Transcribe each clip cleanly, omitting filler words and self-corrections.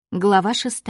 Глава 6.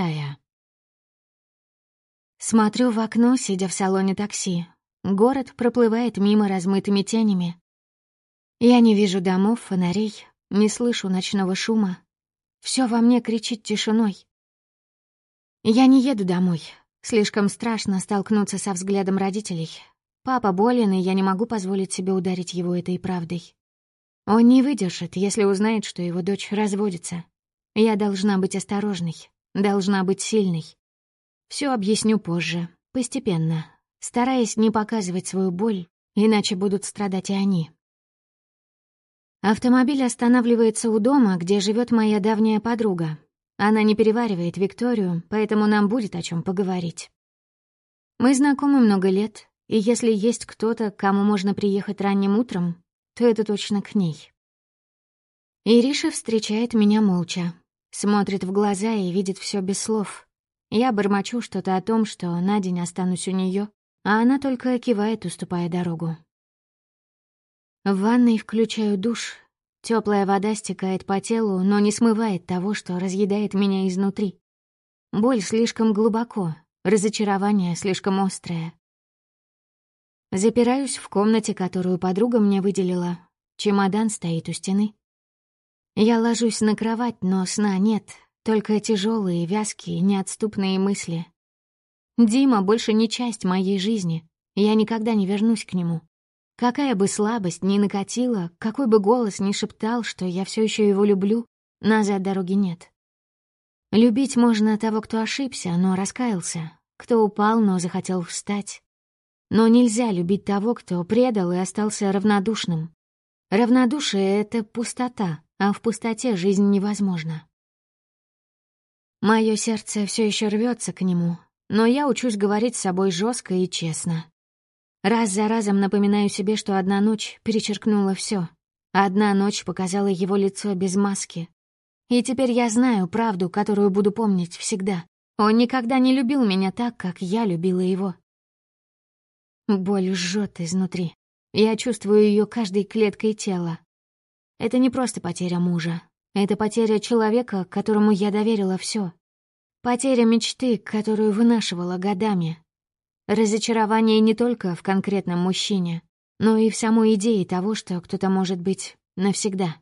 Смотрю в окно, сидя в салоне такси. Город проплывает мимо размытыми тенями. Я не вижу домов, фонарей, не слышу ночного шума. Всё во мне кричит тишиной. Я не еду домой. Слишком страшно столкнуться со взглядом родителей. Папа болен, и я не могу позволить себе ударить его этой правдой. Он не выдержит, если узнает, что его дочь разводится. Я должна быть осторожной, должна быть сильной. Всё объясню позже, постепенно, стараясь не показывать свою боль, иначе будут страдать и они. Автомобиль останавливается у дома, где живет моя давняя подруга. Она не переваривает Викторию, поэтому нам будет о чем поговорить. Мы знакомы много лет, и если есть кто-то, к кому можно приехать ранним утром, то это точно к ней. Ириша встречает меня молча, смотрит в глаза и видит всё без слов. Я бормочу что-то о том, что на день останусь у неё, а она только кивает, уступая дорогу. В ванной включаю душ. Тёплая вода стекает по телу, но не смывает того, что разъедает меня изнутри. Боль слишком глубоко, разочарование слишком острое. Запираюсь в комнате, которую подруга мне выделила. Чемодан стоит у стены. Я ложусь на кровать, но сна нет, только тяжелые, вязкие, неотступные мысли. Дима больше не часть моей жизни, я никогда не вернусь к нему. Какая бы слабость ни накатила, какой бы голос ни шептал, что я все еще его люблю, назад дороги нет. Любить можно того, кто ошибся, но раскаялся, кто упал, но захотел встать. Но нельзя любить того, кто предал и остался равнодушным. Равнодушие — это пустота, а в пустоте жизнь невозможна. Моё сердце все еще рвется к нему, но я учусь говорить с собой жестко и честно. Раз за разом напоминаю себе, что одна ночь перечеркнула все. Одна ночь показала его лицо без маски. И теперь я знаю правду, которую буду помнить всегда. Он никогда не любил меня так, как я любила его. Боль жжет изнутри. Я чувствую ее каждой клеткой тела. Это не просто потеря мужа. Это потеря человека, которому я доверила все. Потеря мечты, которую вынашивала годами. Разочарование не только в конкретном мужчине, но и в самой идее того, что кто-то может быть навсегда.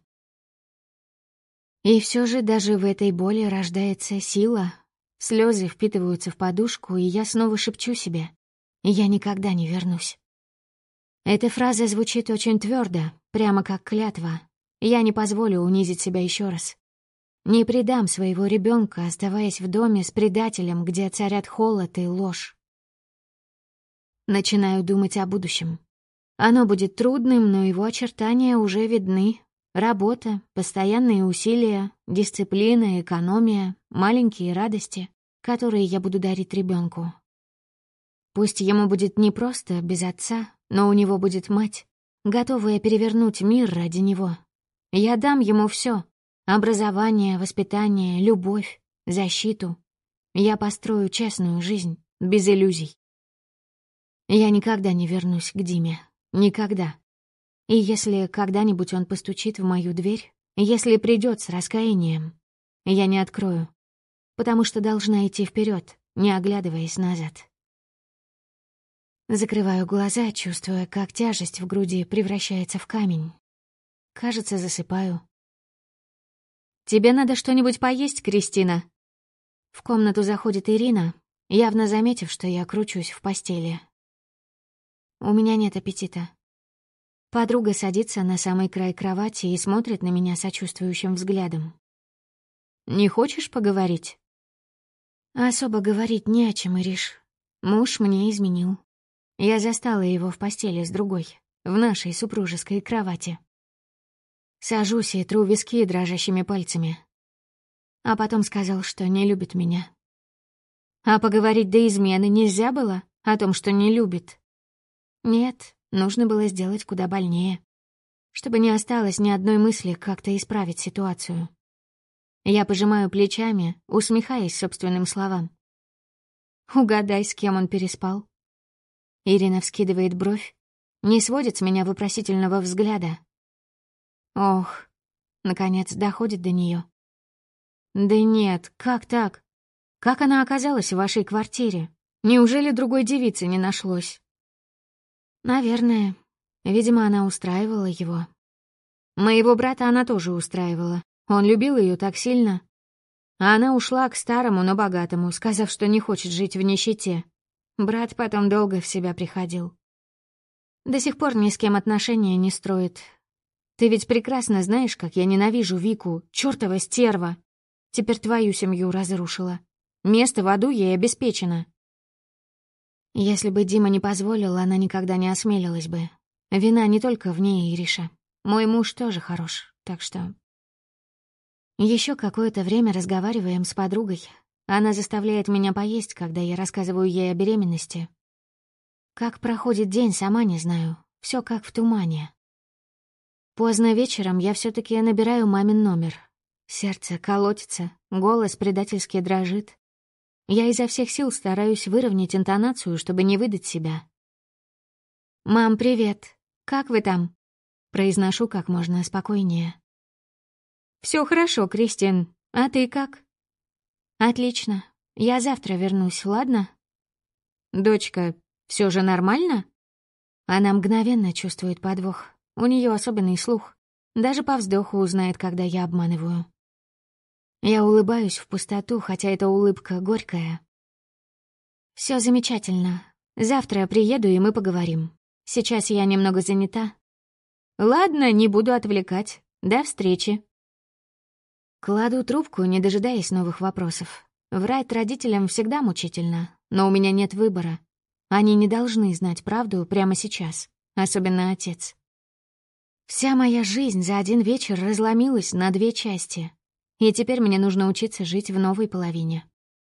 И все же даже в этой боли рождается сила. Слезы впитываются в подушку, и я снова шепчу себе: «Я никогда не вернусь». Эта фраза звучит очень твердо, прямо как клятва. Я не позволю унизить себя еще раз. Не предам своего ребенка, оставаясь в доме с предателем, где царят холод и ложь. Начинаю думать о будущем. Оно будет трудным, но его очертания уже видны. Работа, постоянные усилия, дисциплина, экономия, маленькие радости, которые я буду дарить ребенку. Пусть ему будет непросто без отца, но у него будет мать, готовая перевернуть мир ради него. Я дам ему все: образование, воспитание, любовь, защиту. Я построю честную жизнь, без иллюзий. Я никогда не вернусь к Диме. Никогда. И если когда-нибудь он постучит в мою дверь, если придёт с раскаянием, я не открою, потому что должна идти вперёд, не оглядываясь назад. Закрываю глаза, чувствуя, как тяжесть в груди превращается в камень. Кажется, засыпаю. «Тебе надо что-нибудь поесть, Кристина?» В комнату заходит Ирина, явно заметив, что я кручусь в постели. У меня нет аппетита. Подруга садится на самый край кровати и смотрит на меня сочувствующим взглядом. «Не хочешь поговорить?» Особо говорить не о чем, Ириш. Муж мне изменил. Я застала его в постели с другой, в нашей супружеской кровати. Сажусь и тру виски дрожащими пальцами. А потом сказал, что не любит меня. А поговорить до измены нельзя было о том, что не любит? Нет, нужно было сделать куда больнее, чтобы не осталось ни одной мысли как-то исправить ситуацию. Я пожимаю плечами, усмехаясь собственным словам. Угадай, с кем он переспал. Ирина вскидывает бровь, не сводит с меня вопросительного взгляда. Ох, наконец доходит до неё. Да нет, как так? Как она оказалась в вашей квартире? Неужели другой девицы не нашлось? Наверное. Видимо, она устраивала его. Моего брата она тоже устраивала. Он любил ее так сильно. А она ушла к старому, но богатому, сказав, что не хочет жить в нищете. Брат потом долго в себя приходил. До сих пор ни с кем отношения не строит. Ты ведь прекрасно знаешь, как я ненавижу Вику, чёртова стерва. Теперь твою семью разрушила. Место в аду ей обеспечено. Если бы Дима не позволил, она никогда не осмелилась бы. Вина не только в ней, Ириша. Мой муж тоже хорош, так что... Еще какое-то время разговариваем с подругой. Она заставляет меня поесть, когда я рассказываю ей о беременности. Как проходит день, сама не знаю. Все как в тумане. Поздно вечером я все таки набираю мамин номер. Сердце колотится, голос предательски дрожит. Я изо всех сил стараюсь выровнять интонацию, чтобы не выдать себя. «Мам, привет. Как вы там?» Произношу как можно спокойнее. «Все хорошо, Кристин. А ты как?» «Отлично. Я завтра вернусь, ладно?» «Дочка, все же нормально?» Она мгновенно чувствует подвох. У нее особенный слух. Даже по вздоху узнает, когда я обманываю. Я улыбаюсь в пустоту, хотя эта улыбка горькая. Все замечательно. Завтра приеду, и мы поговорим. Сейчас я немного занята. Ладно, не буду отвлекать. До встречи. Кладу трубку, не дожидаясь новых вопросов. Врать родителям всегда мучительно, но у меня нет выбора. Они не должны знать правду прямо сейчас, особенно отец. Вся моя жизнь за один вечер разломилась на 2 части, и теперь мне нужно учиться жить в новой половине.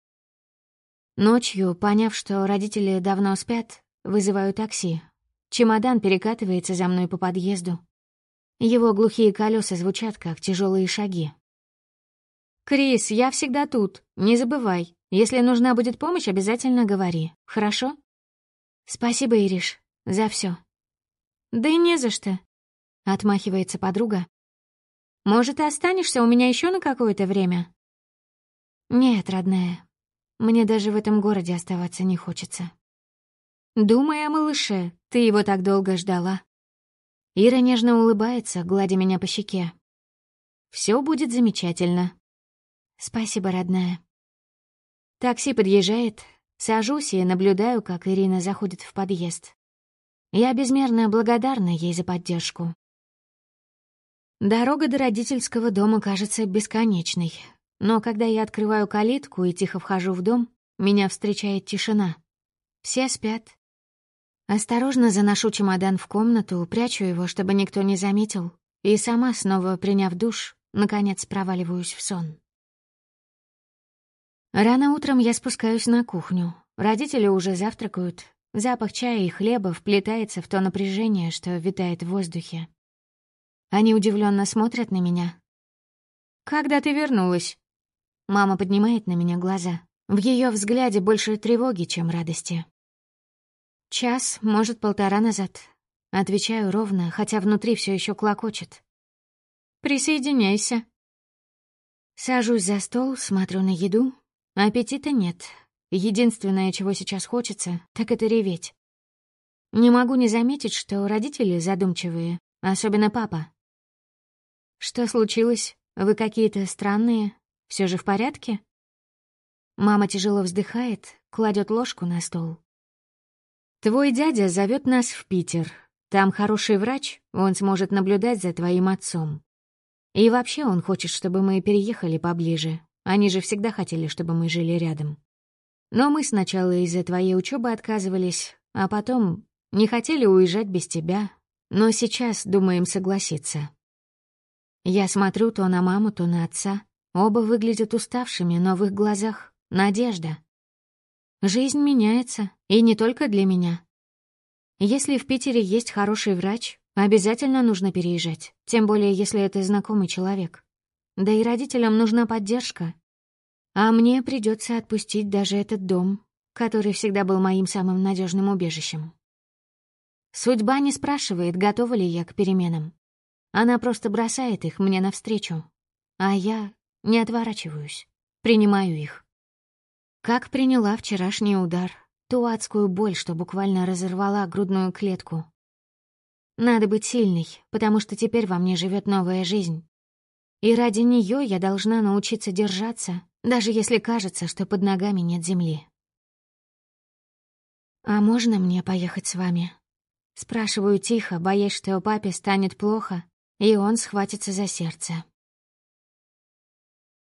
Ночью, поняв, что родители давно спят, вызываю такси. Чемодан перекатывается за мной по подъезду. Его глухие колеса звучат, как тяжелые шаги. «Крис, я всегда тут, не забывай. Если нужна будет помощь, обязательно говори, хорошо?» «Спасибо, Ириш, за все. «Да и не за что», — отмахивается подруга. «Может, ты останешься у меня еще на какое-то время?» «Нет, родная, мне даже в этом городе оставаться не хочется». «Думай о малыше, ты его так долго ждала». Ира нежно улыбается, гладя меня по щеке. «Все будет замечательно». «Спасибо, родная». Такси подъезжает, сажусь и наблюдаю, как Ирина заходит в подъезд. Я безмерно благодарна ей за поддержку. Дорога до родительского дома кажется бесконечной, но когда я открываю калитку и тихо вхожу в дом, меня встречает тишина. Все спят. Осторожно заношу чемодан в комнату, прячу его, чтобы никто не заметил, и сама, снова приняв душ, наконец проваливаюсь в сон. Рано утром я спускаюсь на кухню. Родители уже завтракают. Запах чая и хлеба вплетается в то напряжение, что витает в воздухе. Они удивленно смотрят на меня. «Когда ты вернулась?» Мама поднимает на меня глаза. В ее взгляде больше тревоги, чем радости. «Час, может, 1,5 назад». Отвечаю ровно, хотя внутри все еще клокочет. «Присоединяйся». Сажусь за стол, смотрю на еду. Аппетита нет. Единственное, чего сейчас хочется, так это реветь. Не могу не заметить, что родители задумчивые, особенно папа. «Что случилось? Вы какие-то странные. Все же в порядке?» Мама тяжело вздыхает, кладет ложку на стол. «Твой дядя зовет нас в Питер. Там хороший врач, он сможет наблюдать за твоим отцом. И вообще он хочет, чтобы мы переехали поближе. Они же всегда хотели, чтобы мы жили рядом. Но мы сначала из-за твоей учебы отказывались, а потом не хотели уезжать без тебя, но сейчас думаем согласиться». Я смотрю то на маму, то на отца. Оба выглядят уставшими, но в их глазах — надежда. Жизнь меняется, и не только для меня. Если в Питере есть хороший врач, обязательно нужно переезжать, тем более если это знакомый человек. Да и родителям нужна поддержка. А мне придется отпустить даже этот дом, который всегда был моим самым надежным убежищем. Судьба не спрашивает, готова ли я к переменам. Она просто бросает их мне навстречу. А я не отворачиваюсь, принимаю их. Как приняла вчерашний удар, ту адскую боль, что буквально разорвала грудную клетку. Надо быть сильной, потому что теперь во мне живет новая жизнь. И ради нее я должна научиться держаться, даже если кажется, что под ногами нет земли. «А можно мне поехать с вами?» Спрашиваю тихо, боясь, что папе станет плохо, и он схватится за сердце.